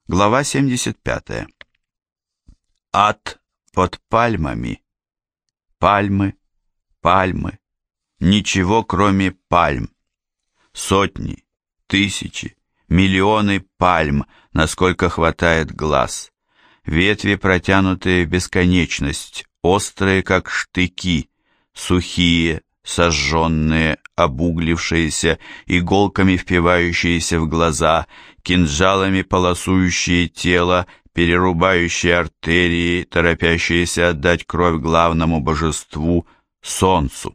Глава 75. Ад под пальмами. Пальмы, пальмы. Ничего, кроме пальм. Сотни, тысячи, миллионы пальм, насколько хватает глаз. Ветви, протянутые в бесконечность, острые, как штыки, сухие, сожженные, обуглившиеся, иголками впивающиеся в глаза, кинжалами полосующие тело, перерубающие артерии, торопящиеся отдать кровь главному божеству — солнцу.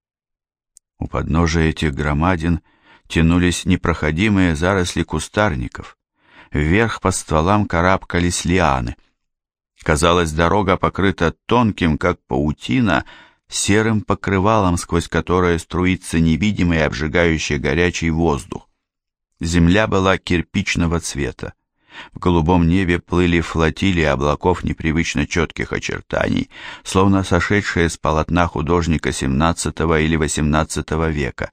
У подножия этих громадин тянулись непроходимые заросли кустарников. Вверх по стволам карабкались лианы. Казалось, дорога покрыта тонким, как паутина, серым покрывалом, сквозь которое струится невидимый обжигающий горячий воздух. Земля была кирпичного цвета. В голубом небе плыли флотилии облаков непривычно четких очертаний, словно сошедшие с полотна художника XVII или XVIII века.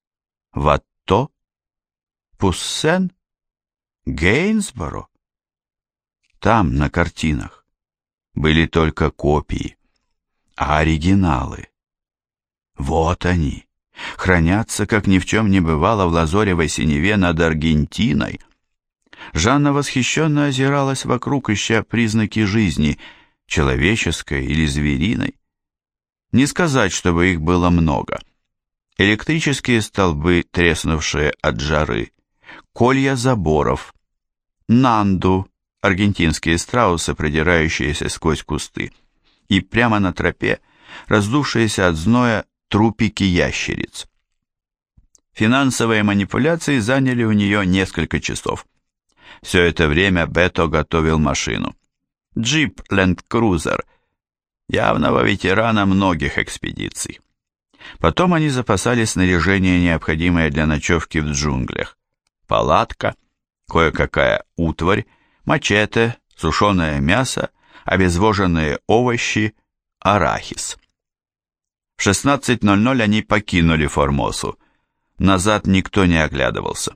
Ватто? Пуссен? Гейнсборо? Там, на картинах, были только копии, а оригиналы. Вот они, хранятся, как ни в чем не бывало, в лазоревой синеве над Аргентиной. Жанна восхищенно озиралась вокруг, ища признаки жизни, человеческой или звериной. Не сказать, чтобы их было много. Электрические столбы, треснувшие от жары, колья заборов, нанду, аргентинские страусы, продирающиеся сквозь кусты, и прямо на тропе раздувшиеся от зноя трупики ящериц. Финансовые манипуляции заняли у нее несколько часов. Все это время Бето готовил машину. Джип Land Cruiser, явного ветерана многих экспедиций. Потом они запасали снаряжение, необходимое для ночевки в джунглях. Палатка, кое-какая утварь, мачете, сушеное мясо, обезвоженные овощи, арахис. В 16:00 они покинули Формосу. Назад никто не оглядывался.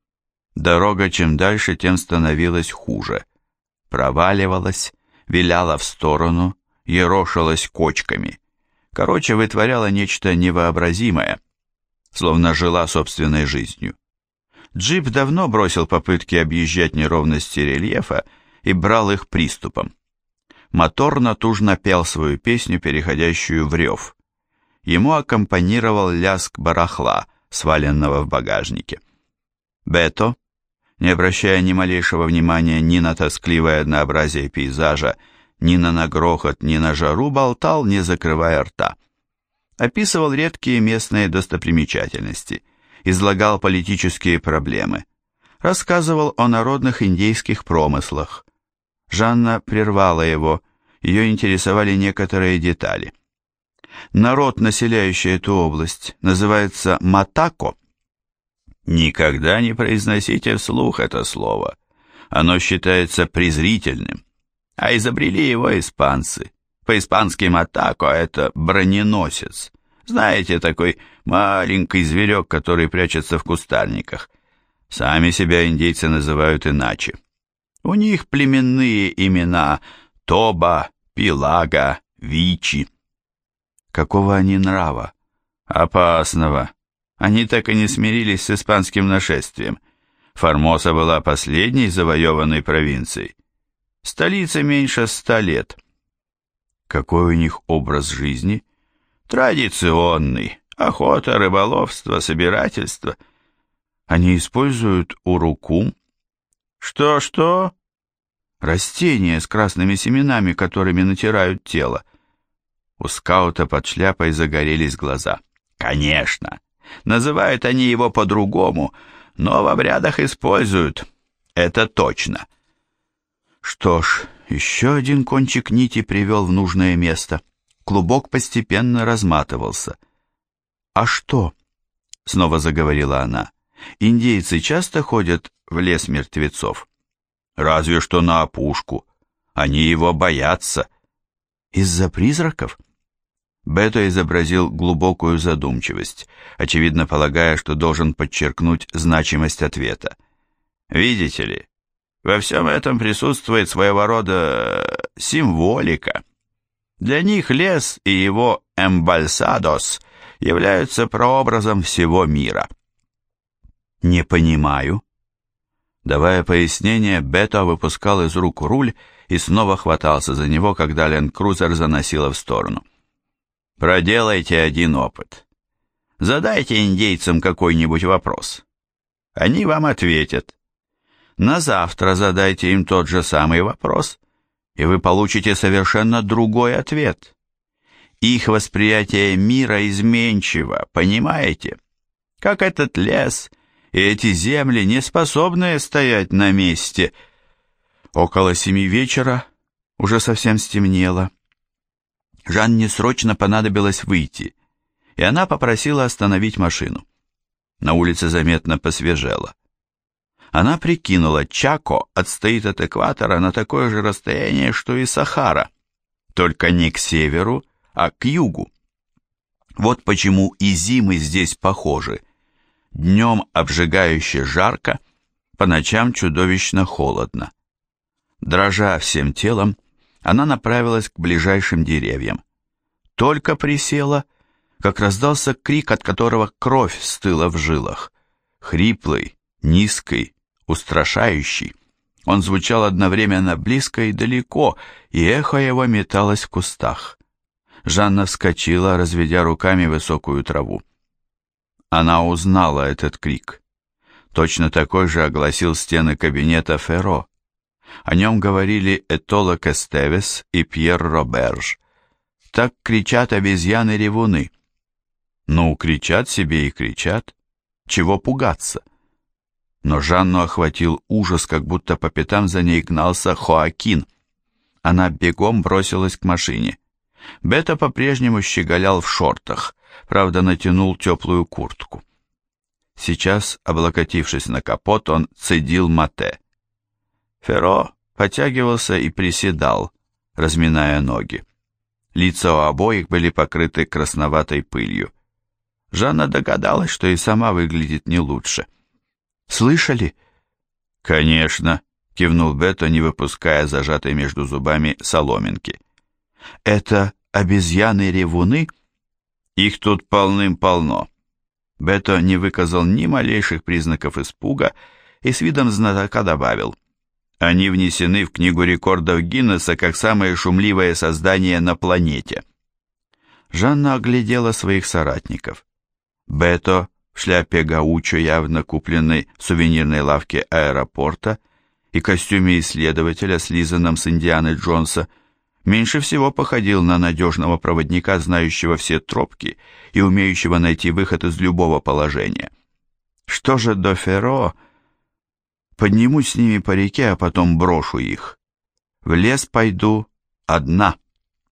Дорога чем дальше, тем становилась хуже. Проваливалась, виляла в сторону, ерошилась кочками. Короче, вытворяла нечто невообразимое, словно жила собственной жизнью. Джип давно бросил попытки объезжать неровности рельефа и брал их приступом. Мотор натужно пел свою песню, переходящую в рев. Ему аккомпанировал лязг барахла, сваленного в багажнике. Бето, не обращая ни малейшего внимания ни на тоскливое однообразие пейзажа, ни на грохот, ни на жару, болтал, не закрывая рта. Описывал редкие местные достопримечательности, излагал политические проблемы, рассказывал о народных индейских промыслах. Жанна прервала его, ее интересовали некоторые детали. Народ, населяющий эту область, называется матако. Никогда не произносите вслух это слово. Оно считается презрительным. А изобрели его испанцы. По-испански матако — это броненосец. Знаете, такой маленький зверек, который прячется в кустарниках. Сами себя индейцы называют иначе. У них племенные имена Тоба, Пилага, Вичи. Какого они нрава? Опасного. Они так и не смирились с испанским нашествием. Формоса была последней завоеванной провинцией. Столица меньше 100 лет. Какой у них образ жизни? Традиционный. Охота, рыболовство, собирательство. Они используют урукум. Что? Растения с красными семенами, которыми натирают тело. У скаута под шляпой загорелись глаза. Конечно. Называют они его по-другому, но в обрядах используют. Это точно. Что ж, еще один кончик нити привел в нужное место. Клубок постепенно разматывался. «А что?» — снова заговорила она. «Индейцы часто ходят в лес мертвецов?» «Разве что на опушку. Они его боятся». «Из-за призраков?» Бето изобразил глубокую задумчивость, очевидно полагая, что должен подчеркнуть значимость ответа. «Видите ли, Во всем этом присутствует своего рода символика. Для них лес и его эмбальсадос являются прообразом всего мира. Не понимаю. Давая пояснение, Бето выпускал из рук руль и снова хватался за него, когда ленд-крузер заносило в сторону. Проделайте один опыт. Задайте индейцам какой-нибудь вопрос. Они вам ответят. На завтра задайте им тот же самый вопрос, и вы получите совершенно другой ответ. Их восприятие мира изменчиво, понимаете? Как этот лес и эти земли, не способные стоять на месте. Около 7 вечера уже совсем стемнело. Жанне срочно понадобилось выйти, и она попросила остановить машину. На улице заметно посвежело. Она прикинула, Чако отстоит от экватора на такое же расстояние, что и Сахара, только не к северу, а к югу. Вот почему и зимы здесь похожи. Днем обжигающе жарко, по ночам чудовищно холодно. Дрожа всем телом, она направилась к ближайшим деревьям. Только присела, как раздался крик, от которого кровь стыла в жилах. Хриплый, низкий, устрашающий. Он звучал одновременно близко и далеко, и эхо его металось в кустах. Жанна вскочила, разведя руками высокую траву. Она узнала этот крик. Точно такой же огласил стены кабинета Ферро. О нем говорили Этоло Кестевес и Пьер Роберж. Так кричат обезьяны-ревуны. Ну, кричат себе и кричат. Чего пугаться? Но Жанну охватил ужас, как будто по пятам за ней гнался Хоакин. Она бегом бросилась к машине. Бето по-прежнему щеголял в шортах, правда, натянул теплую куртку. Сейчас, облокотившись на капот, он цедил мате. Ферро потягивался и приседал, разминая ноги. Лица у обоих были покрыты красноватой пылью. Жанна догадалась, что и сама выглядит не лучше. «Слышали?» «Конечно», — кивнул Бето, не выпуская зажатой между зубами соломинки. «Это обезьяны-ревуны?» «Их тут полным-полно». Бето не выказал ни малейших признаков испуга и с видом знатока добавил: «Они внесены в книгу рекордов Гиннесса как самое шумливое создание на планете». Жанна оглядела своих соратников. Бето в шляпе гаучо, явно купленной в сувенирной лавке аэропорта, и костюме исследователя, слизанном с Индианы Джонса, меньше всего походил на надежного проводника, знающего все тропки и умеющего найти выход из любого положения. Что же до Ферро? Поднимусь с ними по реке, а потом брошу их. В лес пойду одна.